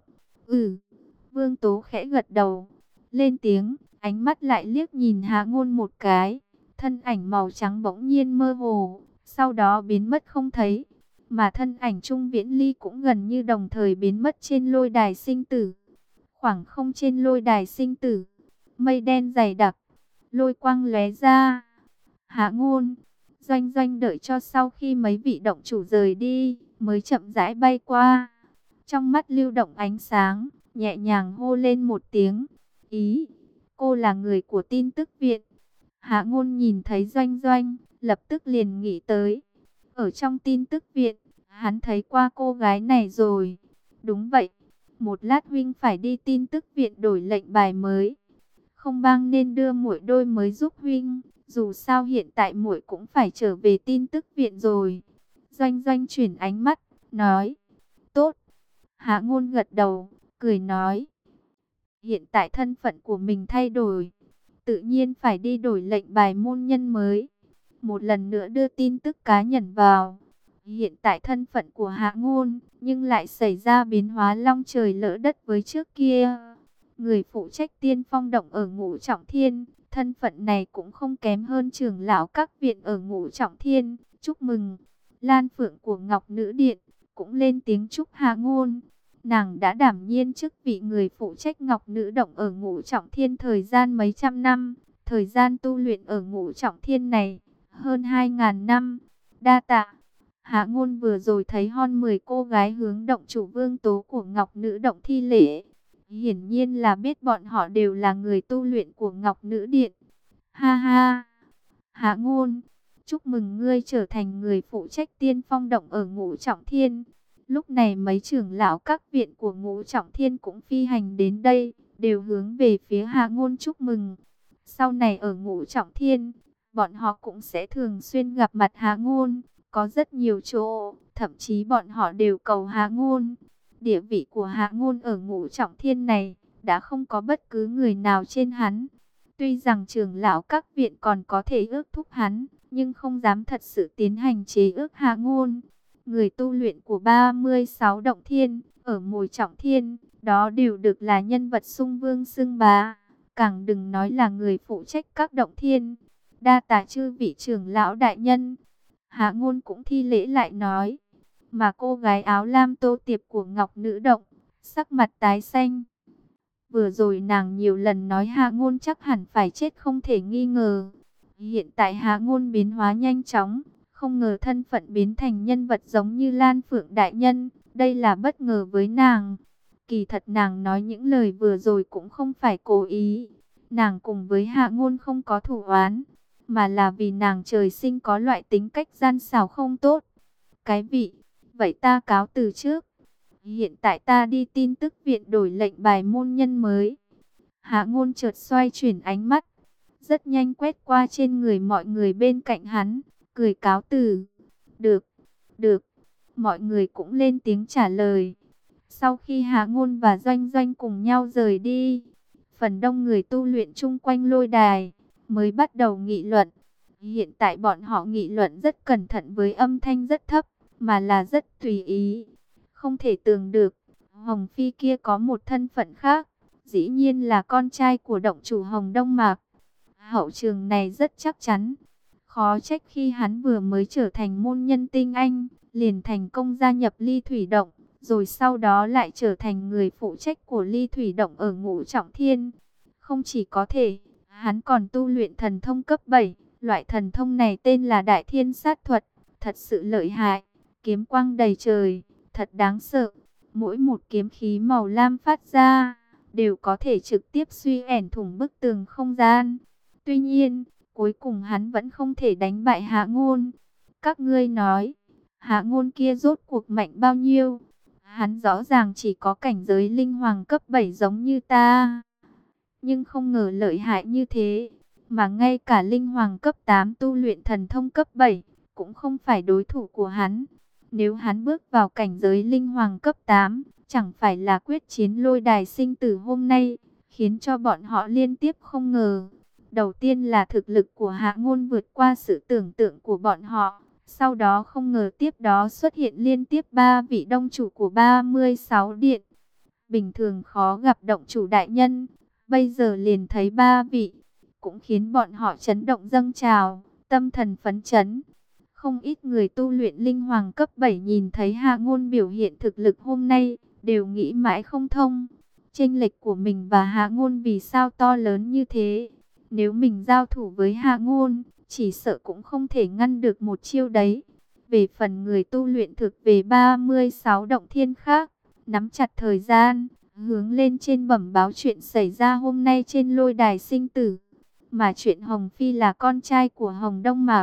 Vương Tố khẽ gật đầu, lên tiếng, ánh mắt lại liếc nhìn Hạ Ngôn một cái. Thân ảnh màu trắng bỗng nhiên mơ hồ, sau đó biến mất không thấy. Mà thân ảnh Trung Viễn Ly cũng gần như đồng thời biến mất trên lôi đài sinh tử. Khoảng không trên lôi đài sinh tử, mây đen dày đặc, lôi quang lóe ra. Hạ Ngôn, Doanh Doanh đợi cho sau khi mấy vị động chủ rời đi, mới chậm rãi bay qua. Trong mắt lưu động ánh sáng, nhẹ nhàng hô lên một tiếng. Ý, cô là người của tin tức viện. Hạ Ngôn nhìn thấy Doanh Doanh, lập tức liền nghĩ tới. Ở trong tin tức viện, hắn thấy qua cô gái này rồi. Đúng vậy, một lát huynh phải đi tin tức viện đổi lệnh bài mới. Không bang nên đưa muội đôi mới giúp huynh. Dù sao hiện tại muội cũng phải trở về tin tức viện rồi. Doanh Doanh chuyển ánh mắt, nói. Tốt. Hạ Ngôn gật đầu, cười nói. Hiện tại thân phận của mình thay đổi, tự nhiên phải đi đổi lệnh bài môn nhân mới. Một lần nữa đưa tin tức cá nhân vào. Hiện tại thân phận của Hạ Ngôn, nhưng lại xảy ra biến hóa long trời lỡ đất với trước kia. Người phụ trách Tiên Phong động ở Ngũ Trọng Thiên, thân phận này cũng không kém hơn trưởng lão các viện ở Ngũ Trọng Thiên. Chúc mừng. Lan Phượng của Ngọc Nữ Điện cũng lên tiếng chúc Hạ Ngôn. Nàng đã đảm nhiệm chức vị người phụ trách Ngọc Nữ Động ở Ngũ Trọng Thiên thời gian mấy trăm năm. Thời gian tu luyện ở Ngũ Trọng Thiên này hơn 2.000 năm. Đa tạ. Hạ Ngôn vừa rồi thấy hơn 10 cô gái hướng động chủ Vương Tố của Ngọc Nữ Động thi lễ. Hiển nhiên là biết bọn họ đều là người tu luyện của Ngọc Nữ Điện. Ha ha. Hạ Ngôn, chúc mừng ngươi trở thành người phụ trách Tiên Phong động ở Ngũ Trọng Thiên. Lúc này mấy trưởng lão các viện của Ngũ Trọng Thiên cũng phi hành đến đây, đều hướng về phía Hạ Ngôn chúc mừng. Sau này ở Ngũ Trọng Thiên, bọn họ cũng sẽ thường xuyên gặp mặt Hạ Ngôn, có rất nhiều chỗ, thậm chí bọn họ đều cầu Hạ Ngôn. Địa vị của Hạ Ngôn ở Ngũ Trọng Thiên này, đã không có bất cứ người nào trên hắn. Tuy rằng trưởng lão các viện còn có thể ước thúc hắn, nhưng không dám thật sự tiến hành chế ước Hạ Ngôn. Người tu luyện của 36 động thiên, ở Mồi Trọng Thiên, đó đều được là nhân vật xung vương xưng bá, càng đừng nói là người phụ trách các động thiên. Đa tạ chư vị trưởng lão đại nhân. Hạ Ngôn cũng thi lễ lại nói, mà cô gái áo lam Tô Tiệp của Ngọc Nữ Động, sắc mặt tái xanh. Vừa rồi nàng nhiều lần nói Hạ Ngôn chắc hẳn phải chết không thể nghi ngờ. Hiện tại Hạ Ngôn biến hóa nhanh chóng, không ngờ thân phận biến thành nhân vật giống như Lan Phượng đại nhân, đây là bất ngờ với nàng. Kỳ thật nàng nói những lời vừa rồi cũng không phải cố ý. Nàng cùng với Hạ Ngôn không có thù oán, mà là vì nàng trời sinh có loại tính cách gian xảo không tốt. Cái vị, vậy ta cáo từ trước. Hiện tại ta đi tin tức viện đổi lệnh bài môn nhân mới. Hạ Ngôn chợt xoay chuyển ánh mắt, rất nhanh quét qua trên người mọi người bên cạnh hắn, cười cáo từ. Được, được, mọi người cũng lên tiếng trả lời. Sau khi Hạ Ngôn và Doanh Doanh cùng nhau rời đi, phần đông người tu luyện chung quanh lôi đài mới bắt đầu nghị luận. Hiện tại bọn họ nghị luận rất cẩn thận với âm thanh rất thấp, mà là rất tùy ý. Không thể tưởng được, Hồng Phi kia có một thân phận khác, dĩ nhiên là con trai của động chủ Hồng Đông Mạc. Hậu trường này rất chắc chắn. Khó trách khi hắn vừa mới trở thành môn nhân tinh anh, liền thành công gia nhập Ly Thủy Động, rồi sau đó lại trở thành người phụ trách của Ly Thủy Động ở Ngũ Trọng Thiên. Không chỉ có thể, hắn còn tu luyện thần thông cấp 7, loại thần thông này tên là Đại Thiên Sát Thuật, thật sự lợi hại, kiếm quang đầy trời, thật đáng sợ. Mỗi một kiếm khí màu lam phát ra, đều có thể trực tiếp suy ẻn thủng bức tường không gian. Tuy nhiên, cuối cùng hắn vẫn không thể đánh bại Hạ Ngôn. Các ngươi nói, Hạ Ngôn kia rốt cuộc mạnh bao nhiêu? Hắn rõ ràng chỉ có cảnh giới linh hoàng cấp 7 giống như ta, nhưng không ngờ lợi hại như thế. Mà ngay cả linh hoàng cấp 8 tu luyện thần thông cấp 7 cũng không phải đối thủ của hắn. Nếu hắn bước vào cảnh giới linh hoàng cấp 8, chẳng phải là quyết chiến lôi đài sinh tử hôm nay, khiến cho bọn họ liên tiếp không ngờ. Đầu tiên là thực lực của Hạ Ngôn vượt qua sự tưởng tượng của bọn họ. Sau đó không ngờ tiếp đó xuất hiện liên tiếp 3 vị đông chủ của 36 điện. Bình thường khó gặp động chủ đại nhân, bây giờ liền thấy 3 vị, cũng khiến bọn họ chấn động dâng trào, tâm thần phấn chấn. Không ít người tu luyện linh hoàng cấp 7 nhìn thấy Hạ Ngôn biểu hiện thực lực hôm nay, đều nghĩ mãi không thông. Chênh lệch của mình và Hạ Ngôn vì sao to lớn như thế? Nếu mình giao thủ với Hạ Ngôn, chỉ sợ cũng không thể ngăn được một chiêu đấy. Về phần người tu luyện thực về 36 động thiên khác, nắm chặt thời gian, hướng lên trên bẩm báo chuyện xảy ra hôm nay trên lôi đài sinh tử. Mà chuyện Hồng Phi là con trai của Hồng Đông Mạc,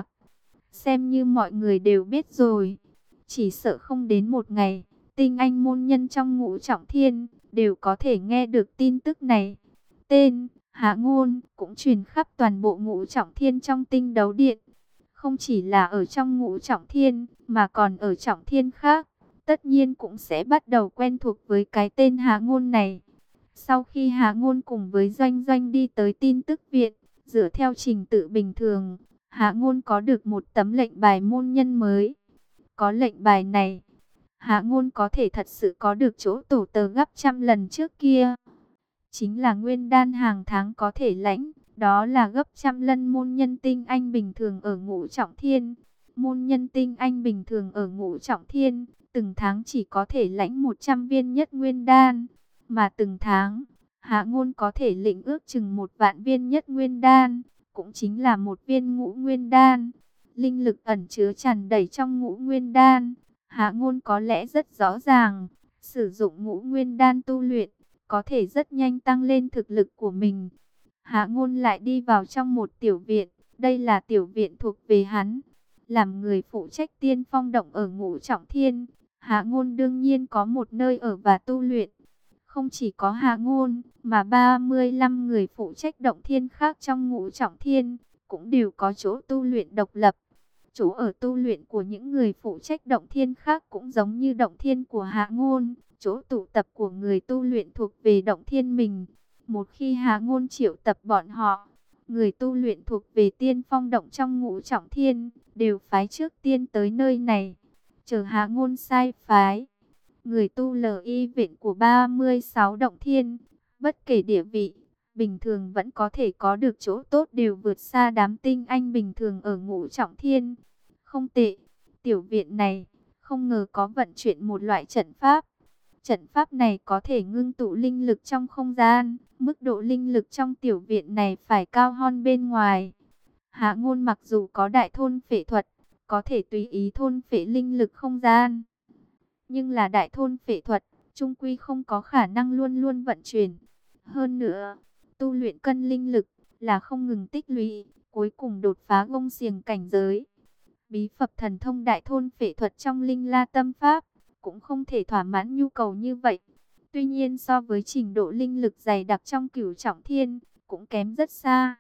xem như mọi người đều biết rồi. Chỉ sợ không đến một ngày, tinh anh môn nhân trong Ngũ Trọng Thiên đều có thể nghe được tin tức này. Tên Hạ Ngôn cũng truyền khắp toàn bộ Ngũ Trọng Thiên trong Tinh Đấu Điện. Không chỉ là ở trong Ngũ Trọng Thiên, mà còn ở Trọng Thiên khác, tất nhiên cũng sẽ bắt đầu quen thuộc với cái tên Hạ Ngôn này. Sau khi Hạ Ngôn cùng với Doanh Doanh đi tới tin tức viện, dựa theo trình tự bình thường, Hạ Ngôn có được một tấm lệnh bài môn nhân mới. Có lệnh bài này, Hạ Ngôn có thể thật sự có được chỗ tổ tớ gấp trăm lần trước kia. Chính là nguyên đan hàng tháng có thể lãnh, đó là gấp trăm lần môn nhân tinh anh bình thường ở Ngũ Trọng Thiên. Môn nhân tinh anh bình thường ở Ngũ Trọng Thiên, từng tháng chỉ có thể lãnh 100 viên nhất nguyên đan. Mà từng tháng, Hạ Ngôn có thể lĩnh ước chừng 1 vạn viên nhất nguyên đan, cũng chính là 1 viên ngũ nguyên đan. Linh lực ẩn chứa tràn đầy trong ngũ nguyên đan, Hạ Ngôn có lẽ rất rõ ràng, sử dụng ngũ nguyên đan tu luyện, có thể rất nhanh tăng lên thực lực của mình. Hạ Ngôn lại đi vào trong một tiểu viện, đây là tiểu viện thuộc về hắn. Làm người phụ trách Tiên Phong Động ở Ngũ Trọng Thiên, Hạ Ngôn đương nhiên có một nơi ở và tu luyện. Không chỉ có Hạ Ngôn, mà 35 người phụ trách động thiên khác trong Ngũ Trọng Thiên, cũng đều có chỗ tu luyện độc lập. Chỗ ở tu luyện của những người phụ trách động thiên khác cũng giống như động thiên của Hạ Ngôn. Chỗ tụ tập của người tu luyện thuộc về động thiên mình. Một khi Hạ Ngôn triệu tập bọn họ, Người tu luyện thuộc về Tiên Phong động trong Ngũ Trọng Thiên, đều phái trước tiên tới nơi này, chờ Hạ Ngôn sai phái. Người tu LY viện của 36 động thiên, bất kể địa vị, bình thường vẫn có thể có được chỗ tốt, đều vượt xa đám tinh anh bình thường ở Ngũ Trọng Thiên. Không tệ, tiểu viện này, không ngờ có vận chuyển một loại trận pháp. Trận pháp này có thể ngưng tụ linh lực trong không gian, mức độ linh lực trong tiểu viện này phải cao hơn bên ngoài. Hạ Ngôn mặc dù có đại thôn phệ thuật, có thể tùy ý thôn phệ linh lực không gian, nhưng là đại thôn phệ thuật, chung quy không có khả năng luôn luôn vận chuyển. Hơn nữa, tu luyện cân linh lực là không ngừng tích lũy, cuối cùng đột phá gông xiềng cảnh giới. Bí Phập Thần Thông đại thôn phệ thuật trong Linh La Tâm Pháp cũng không thể thỏa mãn nhu cầu như vậy. Tuy nhiên so với trình độ linh lực dày đặc trong Cửu Trọng Thiên, cũng kém rất xa.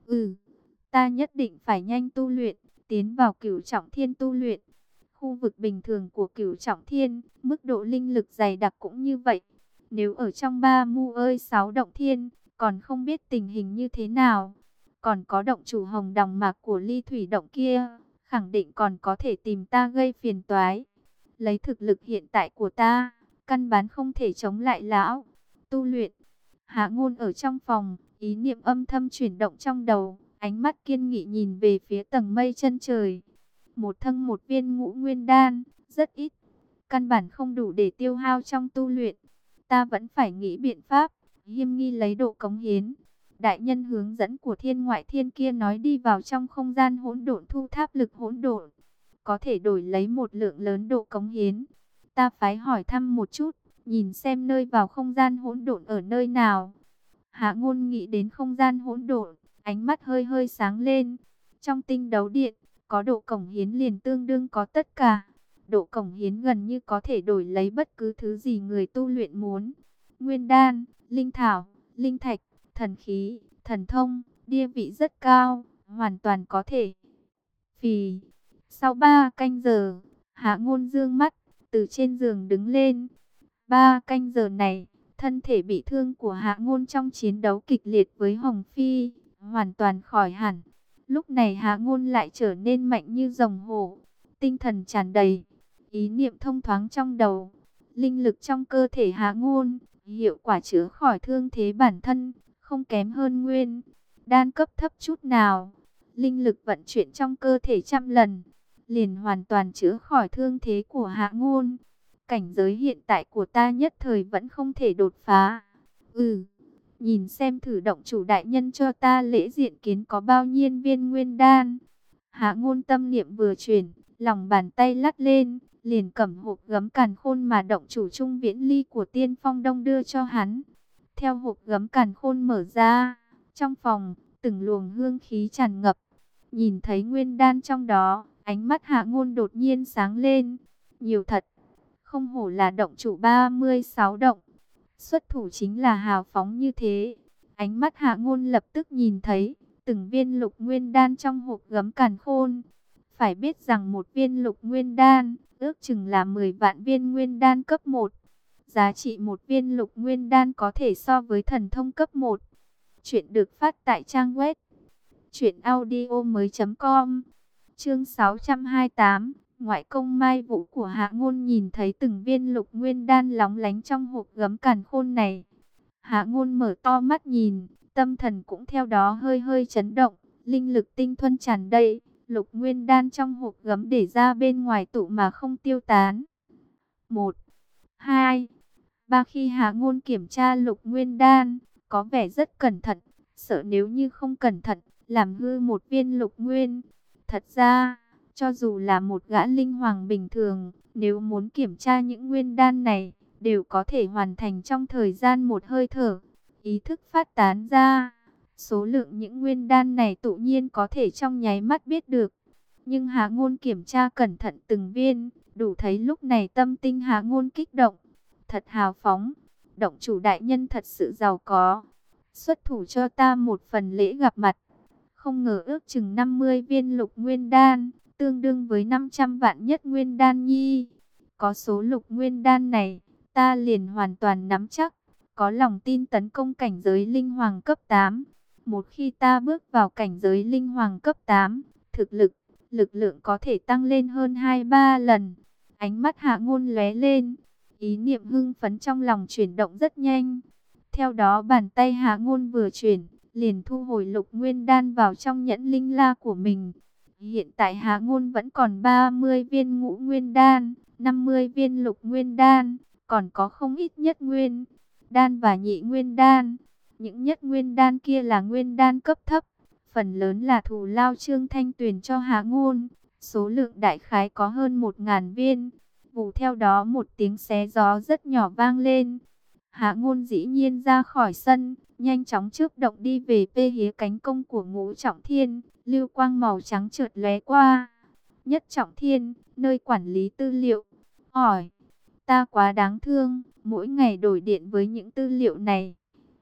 Ta nhất định phải nhanh tu luyện, tiến vào Cửu Trọng Thiên tu luyện. Khu vực bình thường của Cửu Trọng Thiên, mức độ linh lực dày đặc cũng như vậy. Nếu ở trong 36 động thiên, còn không biết tình hình như thế nào. Còn có động chủ Hồng Đằng Mạc của Ly Thủy động kia, khẳng định còn có thể tìm ta gây phiền toái. Lấy thực lực hiện tại của ta, căn bản không thể chống lại lão. Tu luyện. Hạ Ngôn ở trong phòng, ý niệm âm thầm chuyển động trong đầu, ánh mắt kiên nghị nhìn về phía tầng mây chân trời. Một thân một viên Ngũ Nguyên đan, rất ít, căn bản không đủ để tiêu hao trong tu luyện. Ta vẫn phải nghĩ biện pháp, nghiêm nghi lấy độ cống hiến. Đại nhân hướng dẫn của Thiên Ngoại Thiên kia nói đi vào trong không gian hỗn độn thu tháp lực hỗn độn, có thể đổi lấy một lượng lớn độ cống hiến. Ta phải hỏi thăm một chút, nhìn xem nơi vào không gian hỗn độn ở nơi nào. Hạ Ngôn nghĩ đến không gian hỗn độn, ánh mắt hơi hơi sáng lên. Trong tinh đấu điện, có độ cống hiến liền tương đương có tất cả. Độ cống hiến gần như có thể đổi lấy bất cứ thứ gì người tu luyện muốn. Nguyên đan, linh thảo, linh thạch, thần khí, thần thông, địa vị rất cao, hoàn toàn có thể. Phì, sau 3 canh giờ, Hạ Ngôn dương mắt, từ trên giường đứng lên. 3 canh giờ này, thân thể bị thương của Hạ Ngôn trong chiến đấu kịch liệt với Hồng Phi, hoàn toàn khỏi hẳn. Lúc này Hạ Ngôn lại trở nên mạnh như rồng hổ, tinh thần tràn đầy, ý niệm thông thoáng trong đầu. Linh lực trong cơ thể Hạ Ngôn, hiệu quả chữa khỏi thương thế bản thân, không kém hơn nguyên đan cấp thấp chút nào. Linh lực vận chuyển trong cơ thể 100 lần, liền hoàn toàn chữa khỏi thương thế của Hạ Ngôn. Cảnh giới hiện tại của ta nhất thời vẫn không thể đột phá. Nhìn xem thử động chủ đại nhân cho ta lễ diện kiến có bao nhiêu viên nguyên đan. Hạ Ngôn tâm niệm vừa chuyển, lòng bàn tay lắc lên, liền cầm hộp gấm càn khôn mà động chủ Trung Viễn Ly của Tiên Phong Đông đưa cho hắn. Theo hộp gấm càn khôn mở ra, trong phòng, từng luồng hương khí tràn ngập. Nhìn thấy nguyên đan trong đó, ánh mắt Hạ Ngôn đột nhiên sáng lên. Nhiều thật, không hổ là động chủ 36 động. Xuất thủ chính là hào phóng như thế. Ánh mắt Hạ Ngôn lập tức nhìn thấy từng viên lục nguyên đan trong hộp gấm càn khôn. Phải biết rằng một viên lục nguyên đan ước chừng là 10 vạn viên nguyên đan cấp 1. Giá trị một viên lục nguyên đan có thể so với thần thông cấp 1. Chuyện được phát tại trang web truyệnaudiomoi.com. Chương 628, ngoại công Mai Vũ của Hạ Ngôn nhìn thấy từng viên lục nguyên đan lóng lánh trong hộp gấm càn khôn này. Hạ Ngôn mở to mắt nhìn, tâm thần cũng theo đó hơi hơi chấn động, linh lực tinh thuần tràn đầy, lục nguyên đan trong hộp gấm để ra bên ngoài tụ mà không tiêu tán. 1, 2, 3 khi Hạ Ngôn kiểm tra lục nguyên đan, có vẻ rất cẩn thận, sợ nếu như không cẩn thận, làm hư một viên lục nguyên. Thật ra, cho dù là một gã linh hoàng bình thường, nếu muốn kiểm tra những nguyên đan này, đều có thể hoàn thành trong thời gian một hơi thở. Ý thức phát tán ra, số lượng những nguyên đan này tự nhiên có thể trong nháy mắt biết được. Nhưng Hạ Ngôn kiểm tra cẩn thận từng viên, đủ thấy lúc này tâm tinh Hạ Ngôn kích động. Thật hào phóng, động chủ đại nhân thật sự giàu có. Xuất thủ cho ta một phần lễ gặp mặt. Không ngờ ước chừng 50 viên lục nguyên đan, tương đương với 500 vạn nhất nguyên đan nhi. Có số lục nguyên đan này, ta liền hoàn toàn nắm chắc, có lòng tin tấn công cảnh giới linh hoàng cấp 8. Một khi ta bước vào cảnh giới linh hoàng cấp 8, thực lực lượng có thể tăng lên hơn 2-3 lần. Ánh mắt Hạ Ngôn lóe lên, ý niệm hưng phấn trong lòng chuyển động rất nhanh. Theo đó bàn tay Hạ Ngôn vừa chuyển, liền thu hồi Lục Nguyên Đan vào trong nhẫn linh la của mình. Hiện tại Hạ Ngôn vẫn còn 30 viên Ngũ Nguyên Đan, 50 viên Lục Nguyên Đan, còn có không ít Nhất Nguyên Đan và Nhị Nguyên Đan. Những Nhất Nguyên Đan kia là Nguyên Đan cấp thấp, phần lớn là thù lao Trương Thanh Tuyền cho Hạ Ngôn, số lượng đại khái có hơn 1000 viên. Vù theo đó một tiếng xé gió rất nhỏ vang lên. Hạ Ngôn dĩ nhiên ra khỏi sân, nhanh chóng chớp động đi về phía cánh công của Ngũ Trọng Thiên, lưu quang màu trắng chợt lóe qua. Nhất Trọng Thiên, nơi quản lý tư liệu. Hỏi, ta quá đáng thương, mỗi ngày đổi điện với những tư liệu này.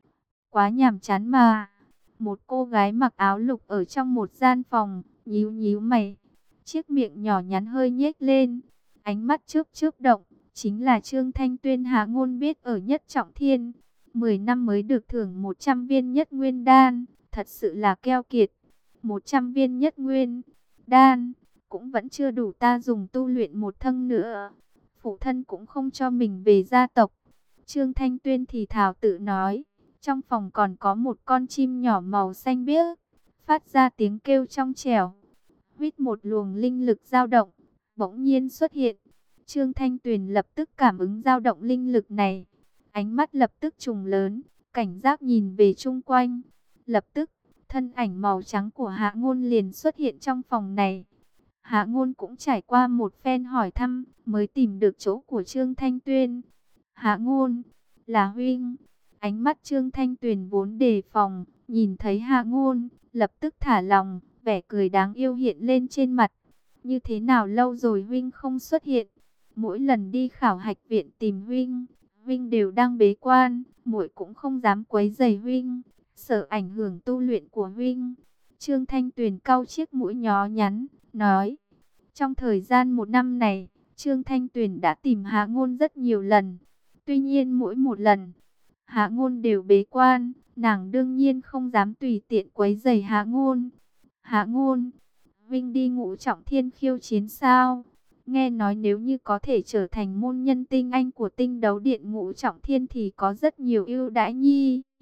Quá nhàm chán mà. Một cô gái mặc áo lục ở trong một gian phòng, nhíu nhíu mày. Chiếc miệng nhỏ nhắn hơi nhếch lên, ánh mắt chớp chớp động. Chính là Trương Thanh Tuyên. Hạ Ngôn biết ở Nhất Trọng Thiên, 10 năm mới được thưởng 100 viên Nhất Nguyên Đan, thật sự là keo kiệt. 100 viên Nhất Nguyên Đan cũng vẫn chưa đủ ta dùng tu luyện một thân nữa. Phụ thân cũng không cho mình về gia tộc. Trương Thanh Tuyên thì thào tự nói. Trong phòng còn có một con chim nhỏ màu xanh biếc, phát ra tiếng kêu trong trẻo. Huýt một luồng linh lực dao động, bỗng nhiên xuất hiện. Trương Thanh Tuyền lập tức cảm ứng dao động linh lực này. Ánh mắt lập tức trùng lớn, cảnh giác nhìn về chung quanh. Lập tức, thân ảnh màu trắng của Hạ Ngôn liền xuất hiện trong phòng này. Hạ Ngôn cũng trải qua một phen hỏi thăm, mới tìm được chỗ của Trương Thanh Tuyên. Hạ Ngôn, là huynh. Ánh mắt Trương Thanh Tuyền vốn đề phòng, nhìn thấy Hạ Ngôn, lập tức thả lòng, vẻ cười đáng yêu hiện lên trên mặt. Như thế nào lâu rồi huynh không xuất hiện? Mỗi lần đi khảo hạch viện tìm huynh đều đang bế quan, muội cũng không dám quấy rầy huynh, sợ ảnh hưởng tu luyện của huynh. Trương Thanh Tuyền cau chiếc mũi nhó nhắn, nói: trong thời gian 1 năm này, Trương Thanh Tuyền đã tìm Hạ Ngôn rất nhiều lần. Tuy nhiên mỗi một lần, Hạ Ngôn đều bế quan, nàng đương nhiên không dám tùy tiện quấy rầy Hạ Ngôn. Hạ Ngôn, huynh đi Ngũ Trọng Thiên khiêu chiến sao? Nghe nói nếu như có thể trở thành môn nhân tinh anh của Tinh Đấu Điện Ngũ Trọng Thiên thì có rất nhiều ưu đãi nhi.